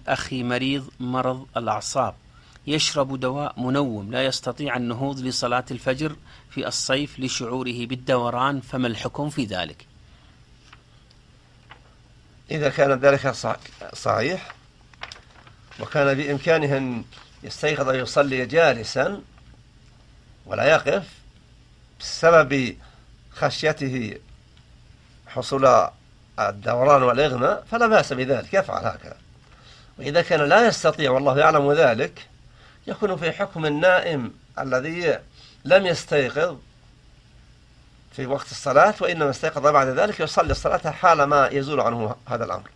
أخي مريض مرض الأعصاب، يشرب دواء منوم، لا يستطيع النهوض لصلاة الفجر في الصيف لشعوره بالدوران، فما الحكم في ذلك؟ إذا كان ذلك صحيح وكان بإمكانه أن يستيقظ ويصلي جالسا ولا يقف بسبب خشيته حصول الدوران والإغماء فلا بأس بذلك، يفعل هكذا. وإذا كان لا يستطيع والله يعلم ذلك يكون في حكم النائم الذي لم يستيقظ في وقت الصلاة وإنما استيقظ بعد ذلك يصلي الصلاة حال ما يزول عنه هذا الأمر.